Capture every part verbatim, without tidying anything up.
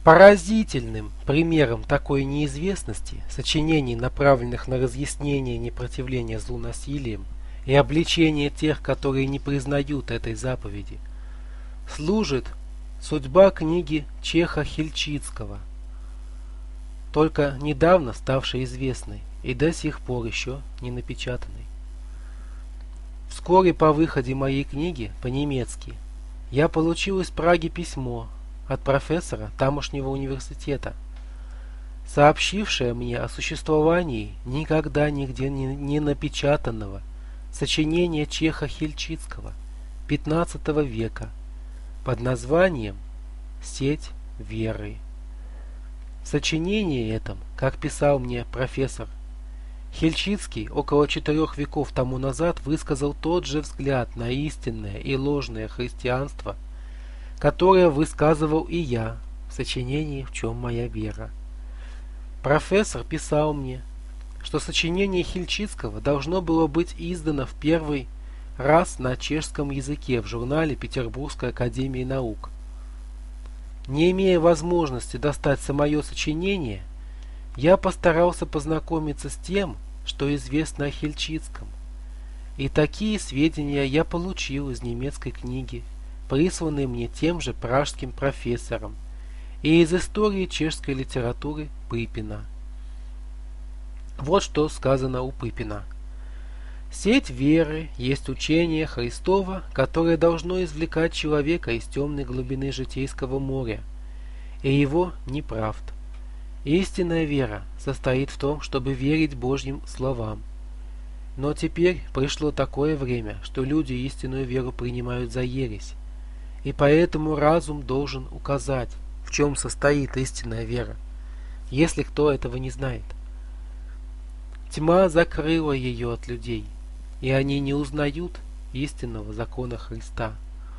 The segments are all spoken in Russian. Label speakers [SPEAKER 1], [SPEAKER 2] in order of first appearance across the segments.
[SPEAKER 1] Поразительным примером такой неизвестности сочинений, направленных на разъяснение непротивления злу насилием и обличение тех, которые не признают этой заповеди, служит судьба книги Чеха Хильчицкого, только недавно ставшей известной и до сих пор еще не напечатанной. Вскоре по выходе моей книги по-немецки я получил из Праги письмо от профессора тамошнего университета, сообщившее мне о существовании никогда нигде не, не напечатанного сочинения Чеха Хильчицкого пятнадцатого века под названием «Сеть веры». В сочинении этом, как писал мне профессор, Хильчицкий около четырех веков тому назад высказал тот же взгляд на истинное и ложное христианство, которое высказывал и я в сочинении «В чем моя вера». Профессор писал мне, что сочинение Хильчицкого должно было быть издано в первый раз на чешском языке в журнале Петербургской академии наук. Не имея возможности достать самое сочинение, я постарался познакомиться с тем, что известно о Хильчицком, и такие сведения я получил из немецкой книги, присланной мне тем же пражским профессором, и из истории чешской литературы Пыпина. Вот что сказано у Пыпина. Сеть веры есть учение Христова, которое должно извлекать человека из темной глубины житейского моря и его неправд. Истинная вера состоит в том, чтобы верить Божьим словам. Но теперь пришло такое время, что люди истинную веру принимают за ересь, и поэтому разум должен указать, в чем состоит истинная вера, если кто этого не знает. Тьма закрыла ее от людей, и они не узнают истинного закона Христа.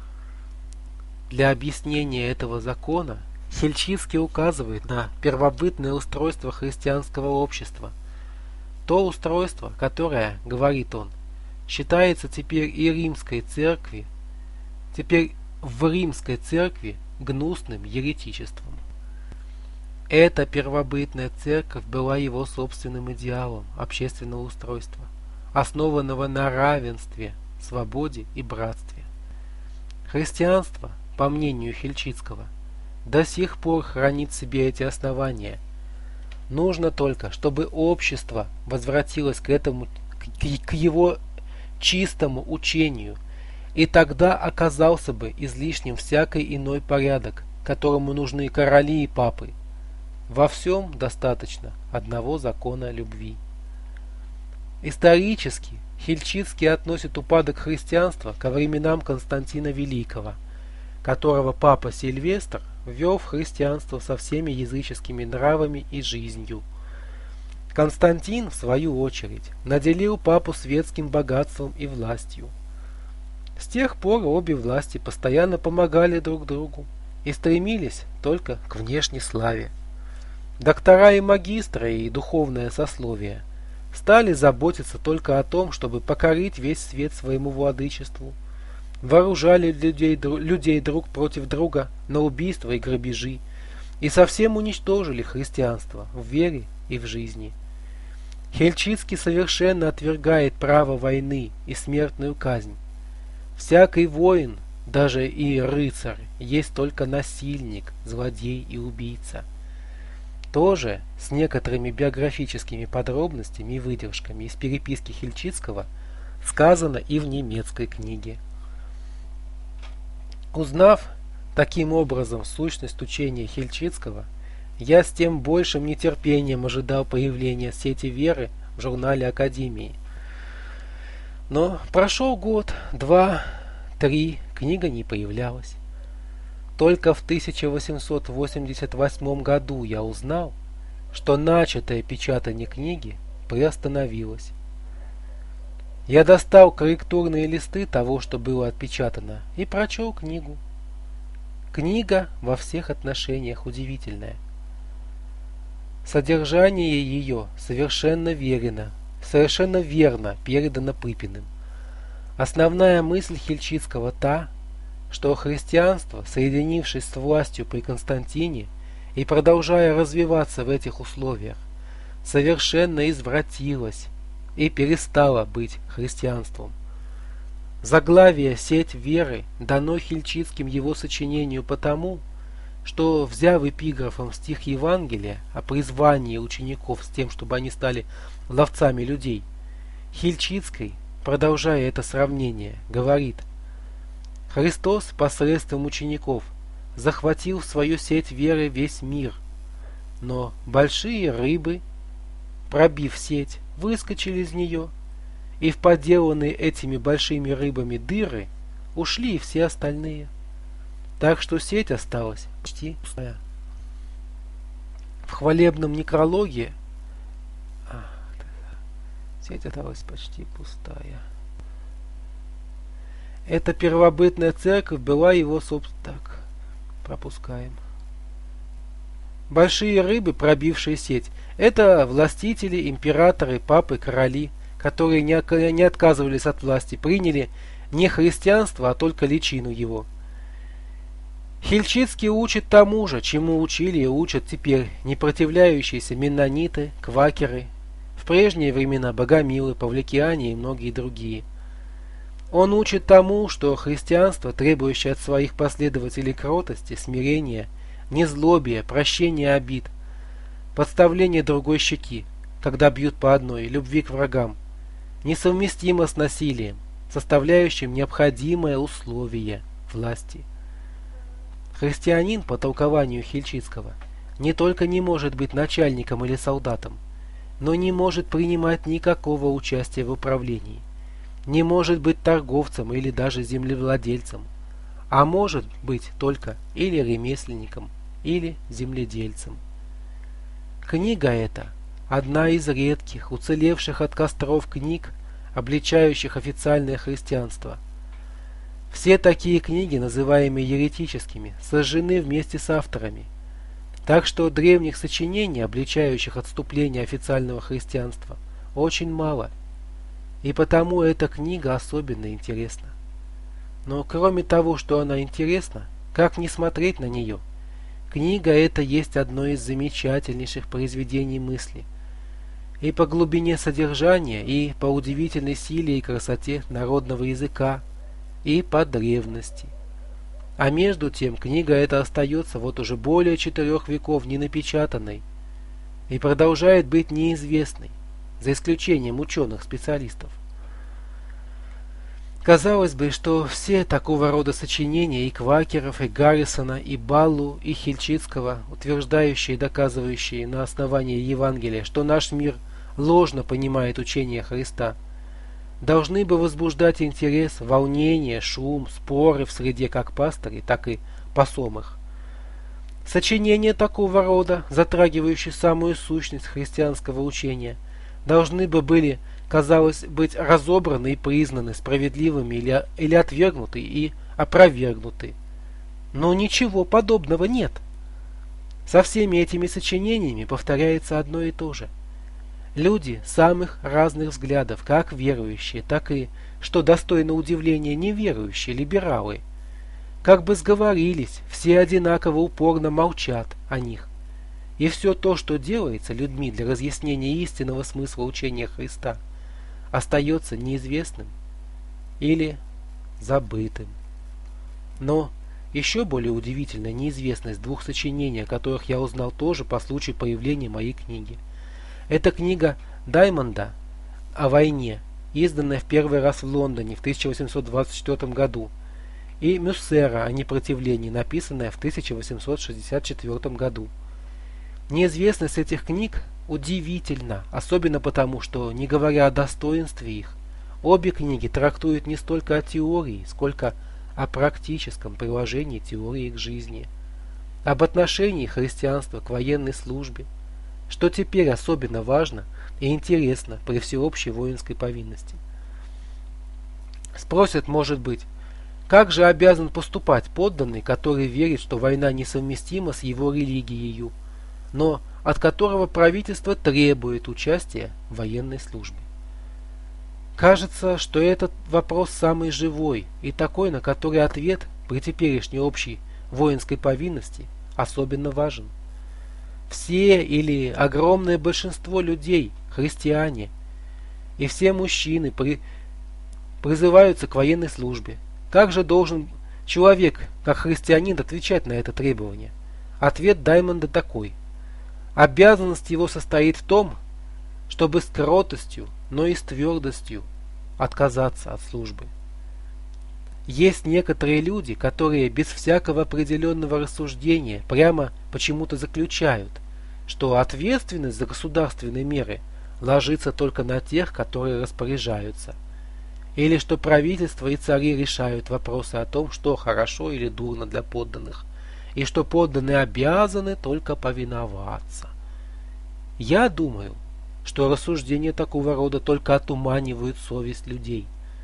[SPEAKER 1] Для объяснения этого закона Хильчицкий указывает на первобытное устройство христианского общества. То устройство, которое, говорит он, считается теперь и римской церкви, теперь в римской церкви гнусным еретичеством. Эта первобытная церковь была его собственным идеалом общественного устройства, основанного на равенстве, свободе и братстве. Христианство, по мнению Хильчицкого, до сих пор хранит в себе эти основания. Нужно только, чтобы общество возвратилось к этому, к, к его чистому учению, и тогда оказался бы излишним всякий иной порядок, которому нужны короли и папы. Во всем достаточно одного закона любви. Исторически Хильчицкий относит упадок христианства ко временам Константина Великого, которого папа Сильвестр ввел в христианство со всеми языческими нравами и жизнью. Константин, в свою очередь, наделил папу светским богатством и властью. С тех пор обе власти постоянно помогали друг другу и стремились только к внешней славе. Доктора и магистры и духовное сословие стали заботиться только о том, чтобы покорить весь свет своему владычеству, вооружали людей, людей друг против друга на убийства и грабежи и совсем уничтожили христианство в вере и в жизни. Хильчицкий совершенно отвергает право войны и смертную казнь. Всякий воин, даже и рыцарь, есть только насильник, злодей и убийца. Тоже с некоторыми биографическими подробностями и выдержками из переписки Хильчицкого сказано и в немецкой книге. Узнав таким образом сущность учения Хильчицкого, я с тем большим нетерпением ожидал появления сети веры в журнале Академии. Но прошел год, два, три, книга не появлялась. Только в тысяча восемьсот восемьдесят восьмом году я узнал, что начатое печатание книги приостановилось. Я достал корректурные листы того, что было отпечатано, и прочел книгу. Книга во всех отношениях удивительная. Содержание ее совершенно верно, совершенно верно передано Пыпиным. Основная мысль Хильчицкого та, что христианство, соединившись с властью при Константине и, продолжая развиваться в этих условиях, совершенно извратилась и перестала быть христианством. Заглавие «Сеть веры» дано Хильчицким его сочинению потому, что, взяв эпиграфом стих Евангелия о призвании учеников с тем, чтобы они стали ловцами людей, Хильчицкий, продолжая это сравнение, говорит: «Христос посредством учеников захватил в свою сеть веры весь мир, но большие рыбы, пробив сеть, выскочили из нее, и в поделанные этими большими рыбами дыры ушли и все остальные, так что сеть осталась почти пустая». В хвалебном некрологе а, сеть осталась почти пустая. Эта первобытная церковь была его собственной. Так, пропускаем. Большие рыбы, пробившие сеть, это властители, императоры, папы, короли, которые не отказывались от власти, приняли не христианство, а только личину его. Хильчицкий учит тому же, чему учили и учат теперь непротивляющиеся меннониты, квакеры, в прежние времена богомилы, павликиане и многие другие. Он учит тому, что христианство, требующее от своих последователей кротости, смирения, незлобия, прощения обид, подставления другой щеки, когда бьют по одной, любви к врагам, несовместимо с насилием, составляющим необходимое условие власти. Христианин, по толкованию Хильчицкого, не только не может быть начальником или солдатом, но не может принимать никакого участия в управлении, не может быть торговцем или даже землевладельцем, а может быть только или ремесленником, или земледельцем. Книга эта – одна из редких, уцелевших от костров книг, обличающих официальное христианство. Все такие книги, называемые еретическими, сожжены вместе с авторами, так что древних сочинений, обличающих отступление официального христианства, очень мало, и потому эта книга особенно интересна. Но кроме того, что она интересна, как не смотреть на нее, книга эта есть одно из замечательнейших произведений мысли, и по глубине содержания, и по удивительной силе и красоте народного языка, и по древности. А между тем книга эта остается вот уже более четырех веков ненапечатанной и продолжает быть неизвестной, за исключением ученых-специалистов. Казалось бы, что все такого рода сочинения и Квакеров, и Гаррисона, и Баллу, и Хильчицкого, утверждающие и доказывающие на основании Евангелия, что наш мир ложно понимает учение Христа, должны бы возбуждать интерес, волнение, шум, споры в среде как пастырей, так и посомых. Сочинения такого рода, затрагивающие самую сущность христианского учения, должны бы были, казалось, быть разобраны и признаны справедливыми или, или отвергнуты и опровергнуты. Но ничего подобного нет. Со всеми этими сочинениями повторяется одно и то же. Люди самых разных взглядов, как верующие, так и, что достойно удивления, неверующие, либералы, как бы сговорились, все одинаково упорно молчат о них. И все то, что делается людьми для разъяснения истинного смысла учения Христа, остается неизвестным или забытым. Но еще более удивительна неизвестность двух сочинений, о которых я узнал тоже по случаю появления моей книги. Это книга Даймонда о войне, изданная в первый раз в Лондоне в тысяча восемьсот двадцать четвёртом году, и Мюссера о непротивлении, написанная в тысяча восемьсот шестьдесят четвёртом году. Неизвестность этих книг удивительна, особенно потому, что, не говоря о достоинстве их, обе книги трактуют не столько о теории, сколько о практическом приложении теории к жизни, об отношении христианства к военной службе, что теперь особенно важно и интересно при всеобщей воинской повинности. Спросят, может быть, как же обязан поступать подданный, который верит, что война несовместима с его религией, но от которого правительство требует участия в военной службе? Кажется, что этот вопрос самый живой и такой, на который ответ при теперешней общей воинской повинности особенно важен. все или огромное большинство людей, христиане, и все мужчины при, призываются к военной службе. Также должен человек, как христианин, отвечать на это требование. Ответ Даймонда такой. Обязанность его состоит в том, чтобы с кротостью, но и с твердостью отказаться от службы. Есть некоторые люди, которые без всякого определенного рассуждения прямо почему-то заключают, что ответственность за государственные меры ложится только на тех, которые распоряжаются, или что правительство и цари решают вопросы о том, что хорошо или дурно для подданных, и что подданные обязаны только повиноваться. Я думаю, что рассуждения такого рода только отуманивают совесть людей.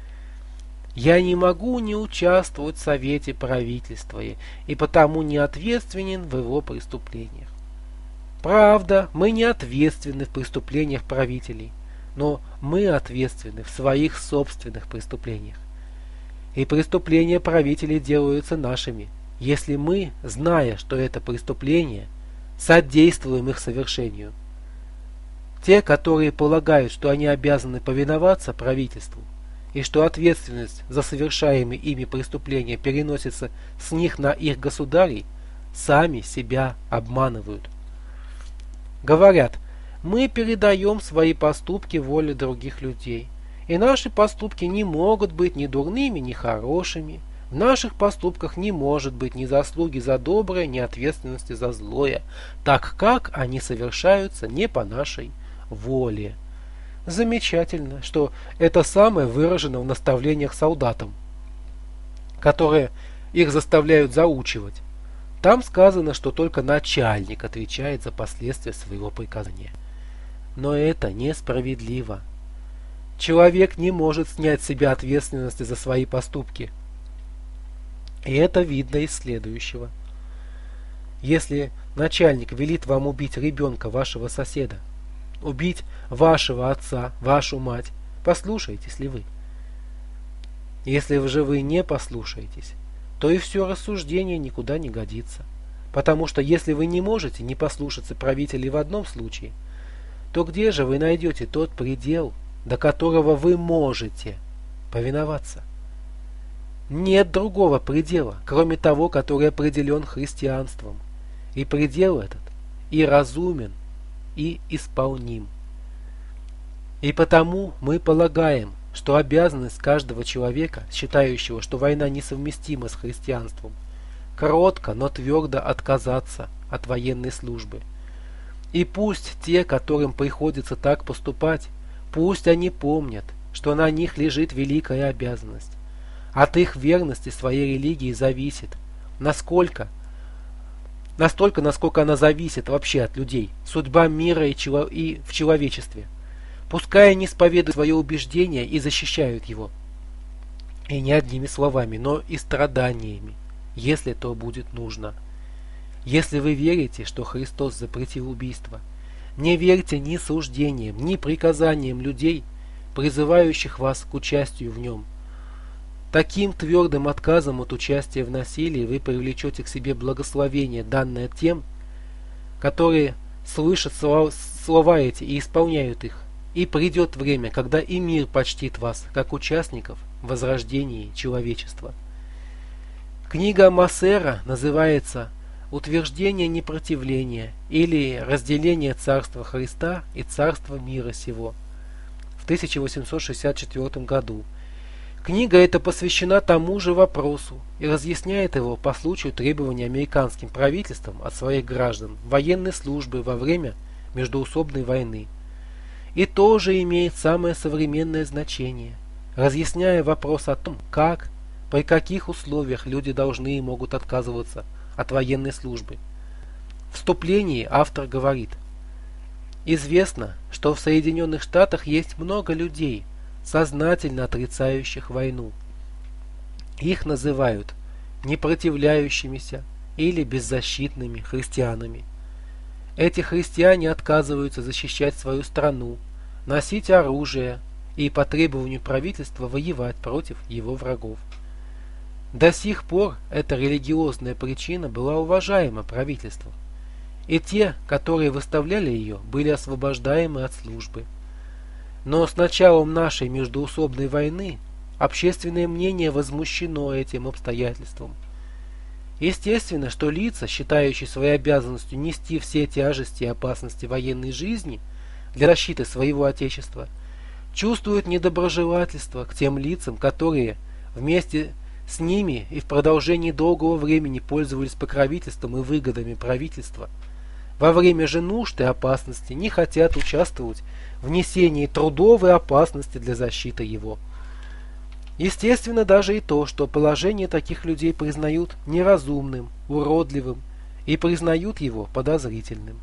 [SPEAKER 1] Я не могу не участвовать в совете правительства и потому не ответственен в его преступлениях. Правда, мы не ответственны в преступлениях правителей, но мы ответственны в своих собственных преступлениях. И преступления правителей делаются нашими, если мы, зная, что это преступление, содействуем их совершению. Те, которые полагают, что они обязаны повиноваться правительству, и что ответственность за совершаемые ими преступления переносится с них на их государей, сами себя обманывают. Говорят, мы передаем свои поступки воле других людей, и наши поступки не могут быть ни дурными, ни хорошими. В наших поступках не может быть ни заслуги за доброе, ни ответственности за злое, так как они совершаются не по нашей воле. Замечательно, что это самое выражено в наставлениях солдатам, которые их заставляют заучивать. Там сказано, что только начальник отвечает за последствия своего приказания. Но это несправедливо. Человек не может снять с себя ответственности за свои поступки. И это видно из следующего. Если начальник велит вам убить ребенка вашего соседа, убить вашего отца, вашу мать, послушаетесь ли вы? Если же вы не послушаетесь, то и все рассуждение никуда не годится. Потому что если вы не можете не послушаться правителей в одном случае, то где же вы найдете тот предел, до которого вы можете повиноваться? Нет другого предела, кроме того, который определен христианством. И предел этот и разумен, и исполним. И потому мы полагаем, что обязанность каждого человека, считающего, что война несовместима с христианством, кротко, но твердо отказаться от военной службы. И пусть те, которым приходится так поступать, пусть они помнят, что на них лежит великая обязанность. От их верности своей религии зависит, насколько, настолько, насколько она зависит вообще от людей, судьба мира и, чело, и в человечестве. Пускай они исповедуют свое убеждение и защищают его. И не одними словами, но и страданиями, если то будет нужно. Если вы верите, что Христос запретил убийство, не верьте ни суждениям, ни приказаниям людей, призывающих вас к участию в нем. Таким твердым отказом от участия в насилии вы привлечете к себе благословение, данное тем, которые слышат слова, слова эти и исполняют их. И придет время, когда и мир почтит вас, как участников в возрождении человечества. Книга Массера называется «Утверждение непротивления» или «Разделение Царства Христа и Царства мира сего» в тысяча восемьсот шестьдесят четвёртом году. Книга эта посвящена тому же вопросу и разъясняет его по случаю требования американским правительством от своих граждан военной службы во время междоусобной войны. И тоже имеет самое современное значение, разъясняя вопрос о том, как, при каких условиях люди должны и могут отказываться от военной службы. В вступлении автор говорит: «Известно, что в Соединенных Штатах есть много людей, сознательно отрицающих войну. Их называют непротивляющимися или беззащитными христианами. Эти христиане отказываются защищать свою страну, носить оружие и по требованию правительства воевать против его врагов. До сих пор эта религиозная причина была уважаема правительством, и те, которые выставляли ее, были освобождаемы от службы. Но с началом нашей междоусобной войны общественное мнение возмущено этим обстоятельством. Естественно, что лица, считающие своей обязанностью нести все тяжести и опасности военной жизни для защиты своего Отечества, чувствуют недоброжелательство к тем лицам, которые вместе с ними и в продолжении долгого времени пользовались покровительством и выгодами правительства. Во время же нужд и опасности не хотят участвовать в несении трудов и опасности для защиты его. Естественно даже и то, что положение таких людей признают неразумным, уродливым и признают его подозрительным.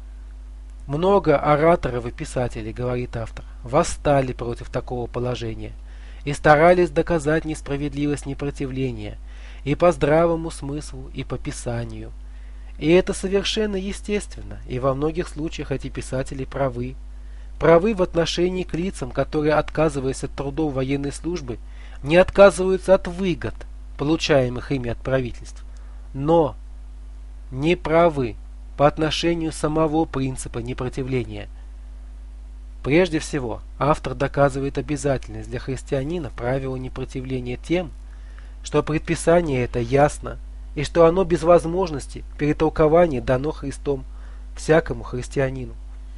[SPEAKER 1] Много ораторов и писателей, говорит автор, восстали против такого положения и старались доказать несправедливость непротивления и по здравому смыслу, и по Писанию. И это совершенно естественно, и во многих случаях эти писатели правы. Правы в отношении к лицам, которые, отказываясь от трудов военной службы, не отказываются от выгод, получаемых ими от правительств, но не правы по отношению самого принципа непротивления. Прежде всего, автор доказывает обязательность для христианина правила непротивления тем, что предписание это ясно, и что оно без возможности перетолкования дано Христом всякому христианину.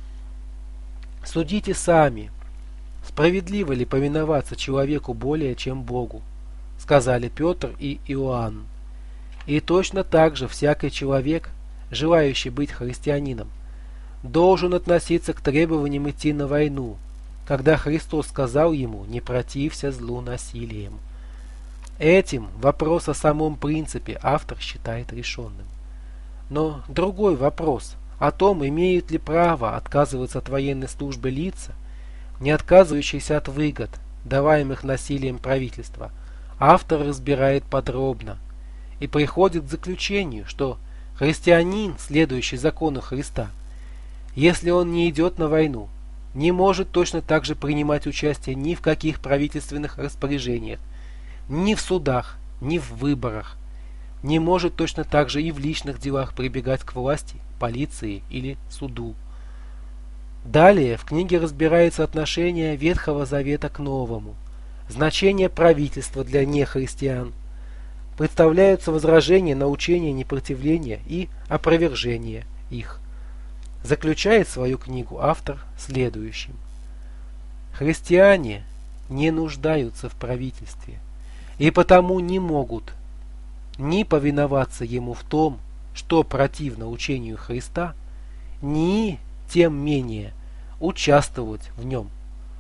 [SPEAKER 1] Судите сами, справедливо ли повиноваться человеку более, чем Богу, сказали Петр и Иоанн. И точно так же всякий человек, желающий быть христианином, должен относиться к требованиям идти на войну, когда Христос сказал ему: «Не протився злу насилием». Этим вопрос о самом принципе автор считает решенным. Но другой вопрос о том, имеют ли право отказываться от военной службы лица, не отказывающиеся от выгод, даваемых насилием правительства, автор разбирает подробно и приходит к заключению, что христианин, следующий закону Христа, если он не идет на войну, не может точно так же принимать участие ни в каких правительственных распоряжениях, ни в судах, ни в выборах, не может точно так же и в личных делах прибегать к власти, полиции или суду. Далее в книге разбирается отношение Ветхого Завета к Новому, значение правительства для нехристиан, представляются возражения на учение непротивления и опровержение их. Заключает свою книгу автор следующим: христиане не нуждаются в правительстве и потому не могут ни повиноваться ему в том, что противно учению Христа, ни тем менее участвовать в нем.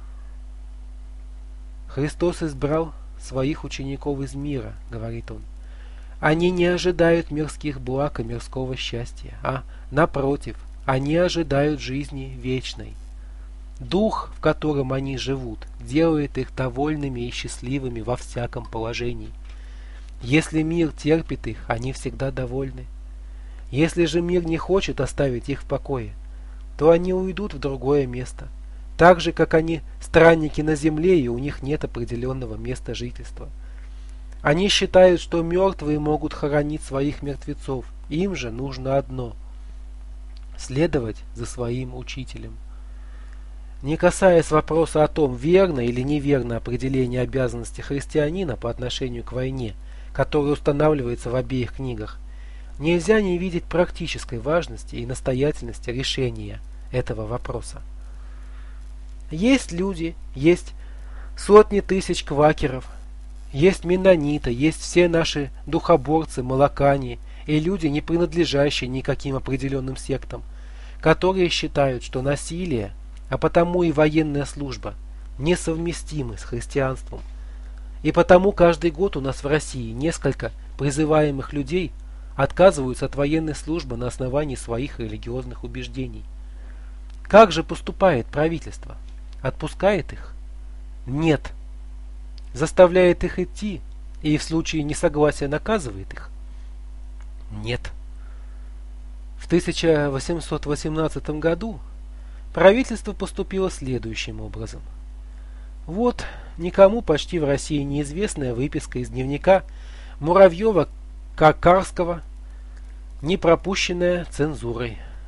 [SPEAKER 1] Христос избрал своих учеников из мира, говорит он. Они не ожидают мирских благ и мирского счастья, а, напротив, они ожидают жизни вечной. Дух, в котором они живут, делает их довольными и счастливыми во всяком положении. Если мир терпит их, они всегда довольны. Если же мир не хочет оставить их в покое, то они уйдут в другое место, так же, как они странники на земле, и у них нет определенного места жительства. Они считают, что мертвые могут хоронить своих мертвецов, им же нужно одно – следовать за своим учителем. Не касаясь вопроса о том, верно или неверно определение обязанностей христианина по отношению к войне, которое устанавливается в обеих книгах, нельзя не видеть практической важности и настоятельности решения этого вопроса. Есть люди, есть сотни тысяч квакеров, есть меннониты, есть все наши духоборцы, молокане и люди, не принадлежащие никаким определенным сектам, которые считают, что насилие, а потому и военная служба, несовместимы с христианством. И потому каждый год у нас в России несколько призываемых людей отказываются от военной службы на основании своих религиозных убеждений. Как же поступает правительство? Отпускает их? Нет. Заставляет их идти и в случае несогласия наказывает их? Нет. В тысяча восемьсот восемнадцатом году правительство поступило следующим образом. Вот никому почти в России неизвестная выписка из дневника Муравьева-Какарского, не пропущенная цензурой.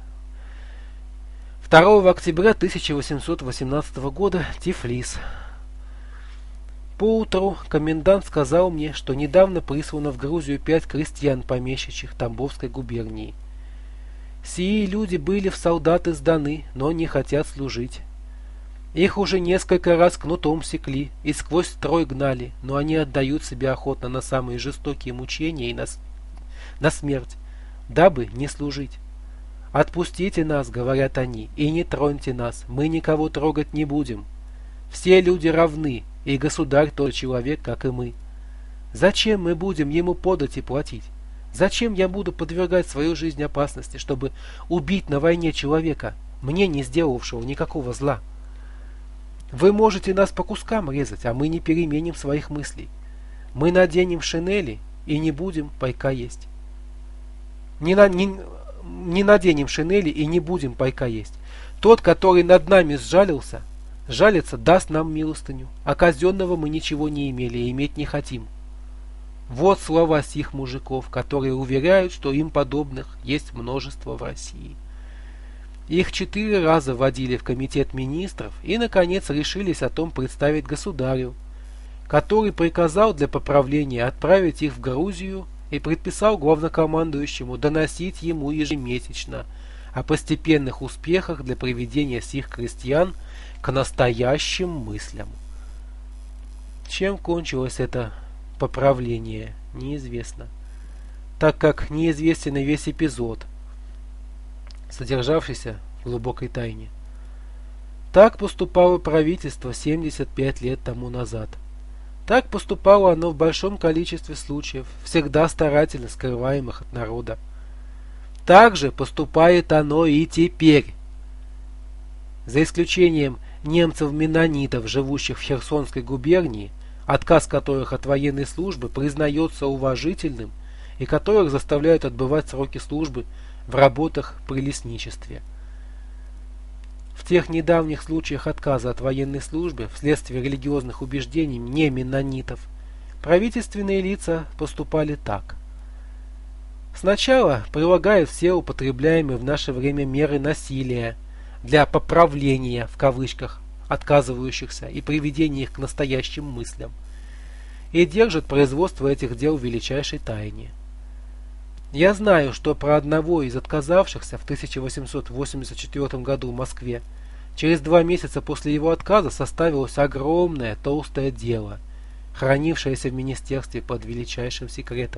[SPEAKER 1] второго октября тысяча восемьсот восемнадцатого года, Тифлис. Поутру комендант сказал мне, что недавно прислано в Грузию пять крестьян помещичьих Тамбовской губернии. Сии люди были в солдаты сданы, но не хотят служить. Их уже несколько раз кнутом секли и сквозь строй гнали, но они отдают себя охотно на самые жестокие мучения и на, на смерть, дабы не служить. «Отпустите нас, — говорят они, — и не троньте нас, мы никого трогать не будем. Все люди равны, и государь тот человек, как и мы. Зачем мы будем ему подать и платить? Зачем я буду подвергать свою жизнь опасности, чтобы убить на войне человека, мне не сделавшего никакого зла? Вы можете нас по кускам резать, а мы не переменим своих мыслей. Мы наденем шинели и не будем пайка есть. Не, на, не, не наденем шинели и не будем пайка есть. Тот, который над нами сжалился, жалится, даст нам милостыню, а казенного мы ничего не имели и иметь не хотим». Вот слова сих мужиков, которые уверяют, что им подобных есть множество в России. Их четыре раза вводили в комитет министров и, наконец, решились о том представить государю, который приказал для поправления отправить их в Грузию и предписал главнокомандующему доносить ему ежемесячно о постепенных успехах для приведения сих крестьян к настоящим мыслям. Чем кончилось это поправление, неизвестно, так как неизвестен и весь эпизод, содержавшийся в глубокой тайне. Так поступало правительство семьдесят пять лет тому назад. Так поступало оно в большом количестве случаев, всегда старательно скрываемых от народа. Так же поступает оно и теперь. За исключением немцев-меннонитов, живущих в Херсонской губернии, отказ которых от военной службы признается уважительным и которых заставляют отбывать сроки службы в работах при лесничестве. В тех недавних случаях отказа от военной службы вследствие религиозных убеждений не меннонитов правительственные лица поступали так. Сначала прилагают все употребляемые в наше время меры насилия для «поправления» в кавычках отказывающихся и приведения их к настоящим мыслям, и держат производство этих дел в величайшей тайне. Я знаю, что про одного из отказавшихся в тысяча восемьсот восемьдесят четвёртом году в Москве через два месяца после его отказа составилось огромное толстое дело, хранившееся в министерстве под величайшим секретом.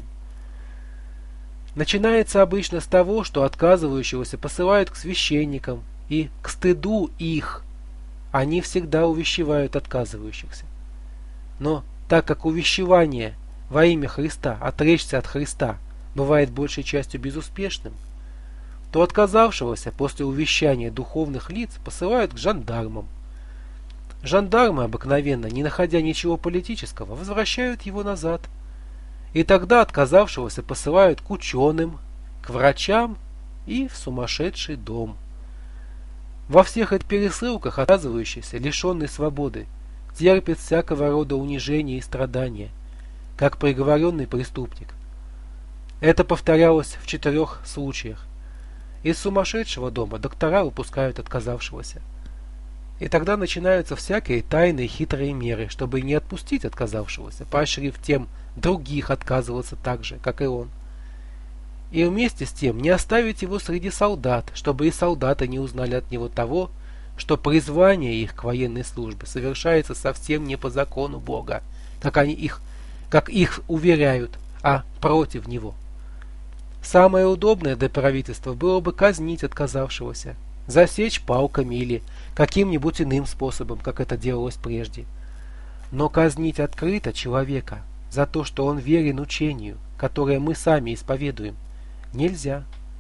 [SPEAKER 1] Начинается обычно с того, что отказывающегося посылают к священникам, и к стыду их они всегда увещевают отказывающихся. Но так как увещевание во имя Христа, отречься от Христа, бывает большей частью безуспешным, то отказавшегося после увещания духовных лиц посылают к жандармам. Жандармы обыкновенно, не находя ничего политического, возвращают его назад. И тогда отказавшегося посылают к ученым, к врачам и в сумасшедший дом. Во всех этих пересылках отказывающийся, лишенный свободы, терпит всякого рода унижения и страдания, как приговоренный преступник. Это повторялось в четырех случаях. Из сумасшедшего дома доктора выпускают отказавшегося. И тогда начинаются всякие тайные хитрые меры, чтобы не отпустить отказавшегося, поощрив тем других отказываться так же, как и он. И вместе с тем не оставить его среди солдат, чтобы и солдаты не узнали от него того, что призвание их к военной службе совершается совсем не по закону Бога, как они их, как их уверяют, а против него. Самое удобное для правительства было бы казнить отказавшегося, засечь палками или каким-нибудь иным способом, как это делалось прежде. Но казнить открыто человека за то, что он верен учению, которое мы сами исповедуем, нельзя.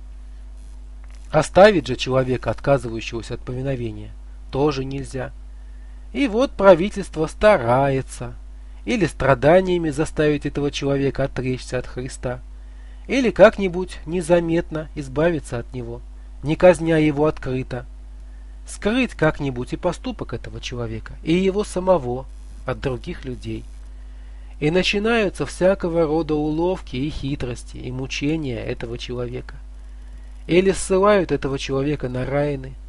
[SPEAKER 1] Оставить же человека, отказывающегося от повиновения, тоже нельзя. И вот правительство старается или страданиями заставить этого человека отречься от Христа, или как-нибудь незаметно избавиться от него, не казня его открыто, скрыть как-нибудь и поступок этого человека, и его самого от других людей. И начинаются всякого рода уловки и хитрости, и мучения этого человека. Или ссылают этого человека на райны,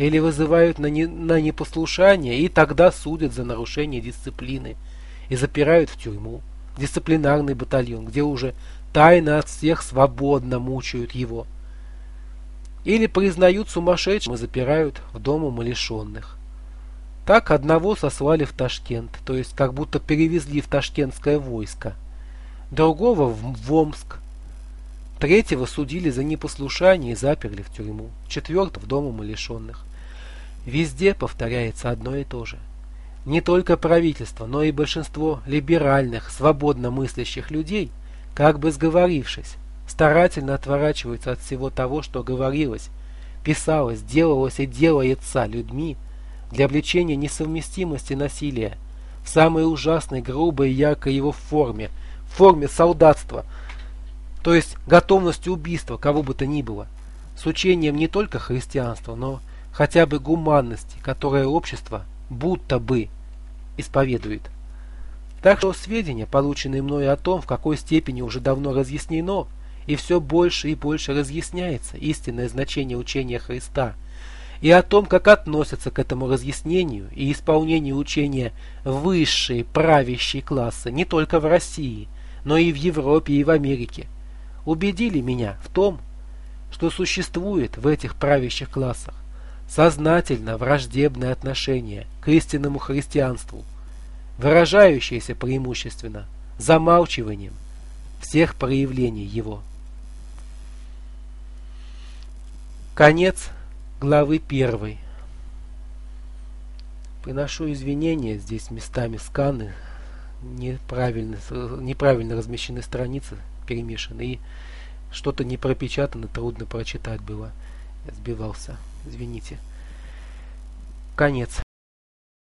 [SPEAKER 1] или вызывают на, не, на непослушание, и тогда судят за нарушение дисциплины и запирают в тюрьму, в дисциплинарный батальон, где уже тайно от всех свободно мучают его. Или признают сумасшедшим и запирают в дом умалишенных. Так одного сослали в Ташкент, то есть как будто перевезли в ташкентское войско, другого в, в Омск, третьего судили за непослушание и заперли в тюрьму, четвертого в дом умалишенных. Везде повторяется одно и то же. Не только правительство, но и большинство либеральных, свободно мыслящих людей, как бы сговорившись, старательно отворачиваются от всего того, что говорилось, писалось, делалось и делается людьми для обличения несовместимости насилия в самой ужасной, грубой и яркой его форме, в форме солдатства, то есть готовности убийства кого бы то ни было, с учением не только христианства, но хотя бы гуманности, которое общество будто бы исповедует. Так что сведения, полученные мною о том, в какой степени уже давно разъяснено, и все больше и больше разъясняется истинное значение учения Христа, и о том, как относятся к этому разъяснению и исполнению учения высшие правящие классы не только в России, но и в Европе и в Америке, убедили меня в том, что существует в этих правящих классах сознательно враждебное отношение к истинному христианству, выражающееся преимущественно замалчиванием всех проявлений его. Конец главы первой. Приношу извинения, здесь местами сканы, неправильно, неправильно размещены страницы, перемешаны, и что-то не пропечатано, трудно прочитать было. Я сбивался, извините. Конец.